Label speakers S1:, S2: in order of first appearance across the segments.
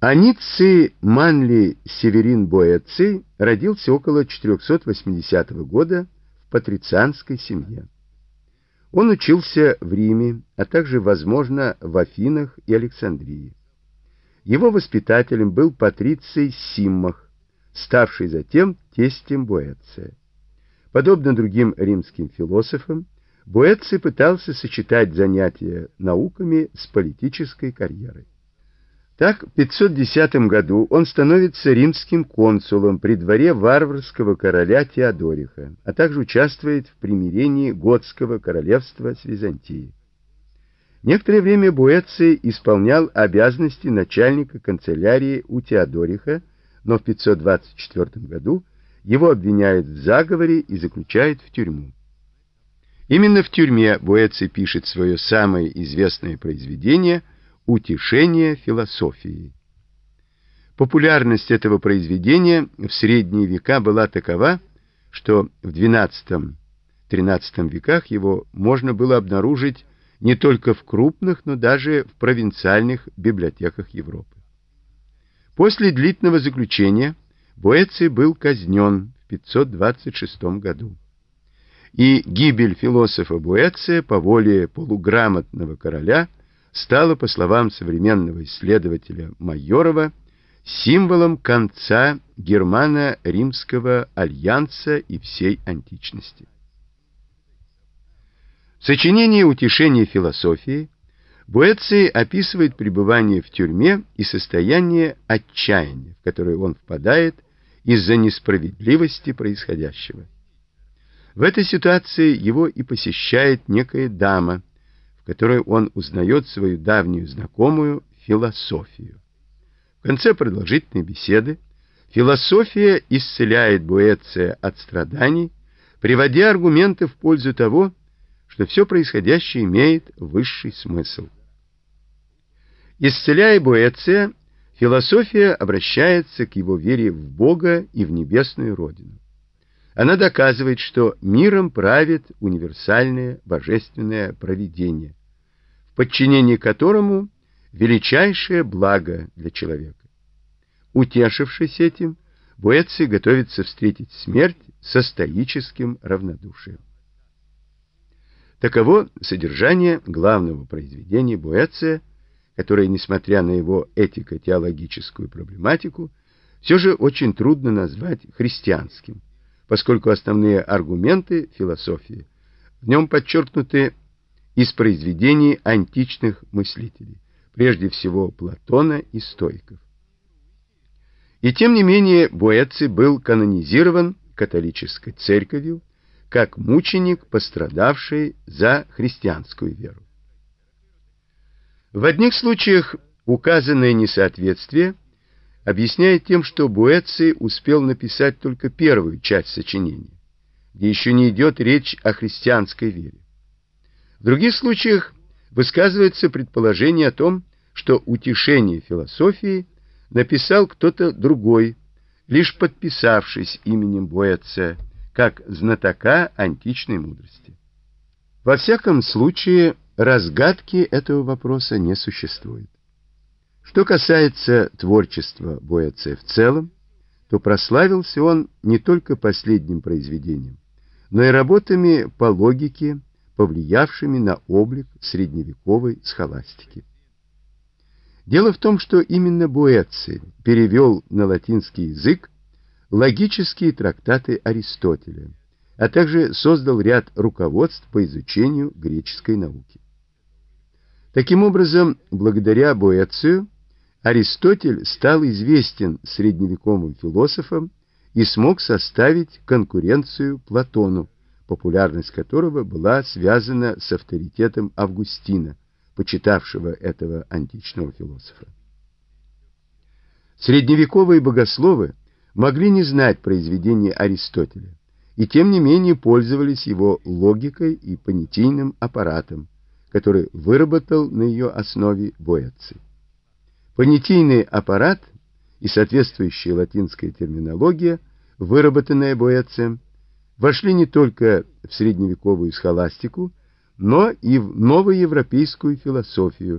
S1: Аниций Манлий Северин Боэций родился около 480 года в патрицианской семье. Он учился в Риме, а также, возможно, в Афинах и Александрии. Его воспитателем был патриций Симмах, ставший затем тестем Боэция. Подобно другим римским философам, Боэций пытался сочетать занятия науками с политической карьерой. Так, в 510 году он становится римским консулом при дворе варварского короля Теодориха, а также участвует в примирении Готского королевства с Византией. Некоторое время Боэций исполнял обязанности начальника канцелярии у Теодориха, но в 524 году его обвиняют в заговоре и заключают в тюрьму. Именно в тюрьме Боэций пишет свое самое известное произведение «Утешение философии». Популярность этого произведения в средние века была такова, что в XII-XIII веках его можно было обнаружить не только в крупных, но даже в провинциальных библиотеках Европы. После длительного заключения Боэций был казнен в 526 году. И гибель философа Боэция по воле полуграмотного короля стала, по словам современного исследователя Майорова, символом конца германо-римского альянса и всей античности. В сочинении «Утешение философии» Боэций описывает пребывание в тюрьме и состояние отчаяния, в которое он впадает из-за несправедливости происходящего. В этой ситуации его и посещает некая дама, в которой он узнает свою давнюю знакомую философию. В конце продолжительной беседы философия исцеляет Боэция от страданий, приводя аргументы в пользу того, что все происходящее имеет высший смысл. Исцеляя Боэция, философия обращается к его вере в Бога и в небесную Родину. Она доказывает, что миром правит универсальное божественное провидение, в подчинении которому величайшее благо для человека. Утешившись этим, Боэций готовится встретить смерть со стоическим равнодушием. Таково содержание главного произведения Боэция, которое, несмотря на его этико-теологическую проблематику, все же очень трудно назвать христианским, поскольку основные аргументы философии в нем подчеркнуты из произведений античных мыслителей, прежде всего Платона и стоиков. И тем не менее Боэций был канонизирован католической церковью как мученик, пострадавший за христианскую веру. В одних случаях указанное несоответствие объясняет тем, что Боэций успел написать только первую часть сочинения, где еще не идет речь о христианской вере. В других случаях высказывается предположение о том, что «Утешение философии» написал кто-то другой, лишь подписавшись именем Боэция, как знатока античной мудрости. Во всяком случае, разгадки этого вопроса не существует. Что касается творчества Боэция в целом, то прославился он не только последним произведением, но и работами по логике, повлиявшими на облик средневековой схоластики. Дело в том, что именно Боэций перевел на латинский язык логические трактаты Аристотеля, а также создал ряд руководств по изучению греческой науки. Таким образом, благодаря Боэцию Аристотель стал известен средневековым философам и смог составить конкуренцию Платону, популярность которого была связана с авторитетом Августина, почитавшего этого античного философа. Средневековые богословы могли не знать произведения Аристотеля, и тем не менее пользовались его логикой и понятийным аппаратом, который выработал на ее основе Боэций. Понятийный аппарат и соответствующая латинская терминология, выработанная Боэцием, вошли не только в средневековую схоластику, но и в новоевропейскую философию,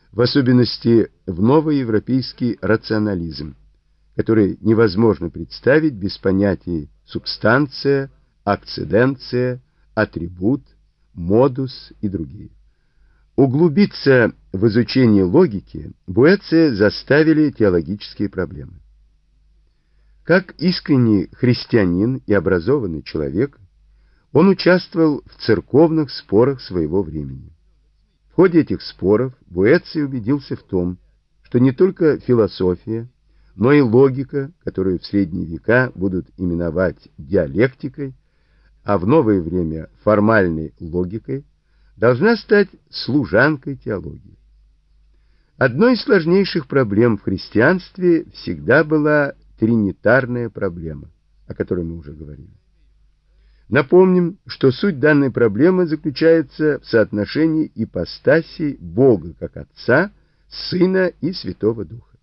S1: в особенности в новоевропейский рационализм, который невозможно представить без понятий субстанция, акциденция, атрибут, модус и другие. Углубиться в изучение логики Боэция заставили теологические проблемы. Как искренний христианин и образованный человек, он участвовал в церковных спорах своего времени. В ходе этих споров Боэций убедился в том, что не только философия, но и логика, которую в средние века будут именовать диалектикой, а в новое время формальной логикой, должна стать служанкой теологии. Одной из сложнейших проблем в христианстве всегда была тринитарная проблема, о которой мы уже говорили. Напомним, что суть данной проблемы заключается в соотношении ипостасей Бога как Отца, Сына и Святого Духа.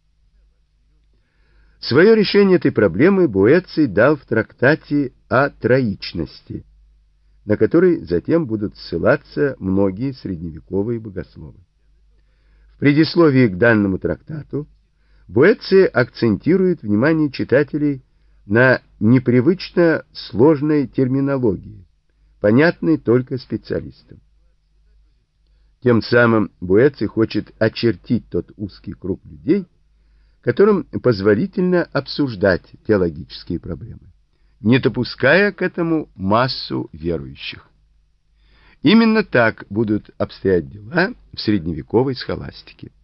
S1: Свое решение этой проблемы Боэций дал в трактате о троичности, на который затем будут ссылаться многие средневековые богословы. В предисловии к данному трактату Боэций акцентирует внимание читателей на непривычно сложной терминологии, понятной только специалистам. Тем самым Боэций хочет очертить тот узкий круг людей, которым позволительно обсуждать теологические проблемы, не допуская к этому массу верующих. Именно так будут обстоять дела в средневековой схоластике.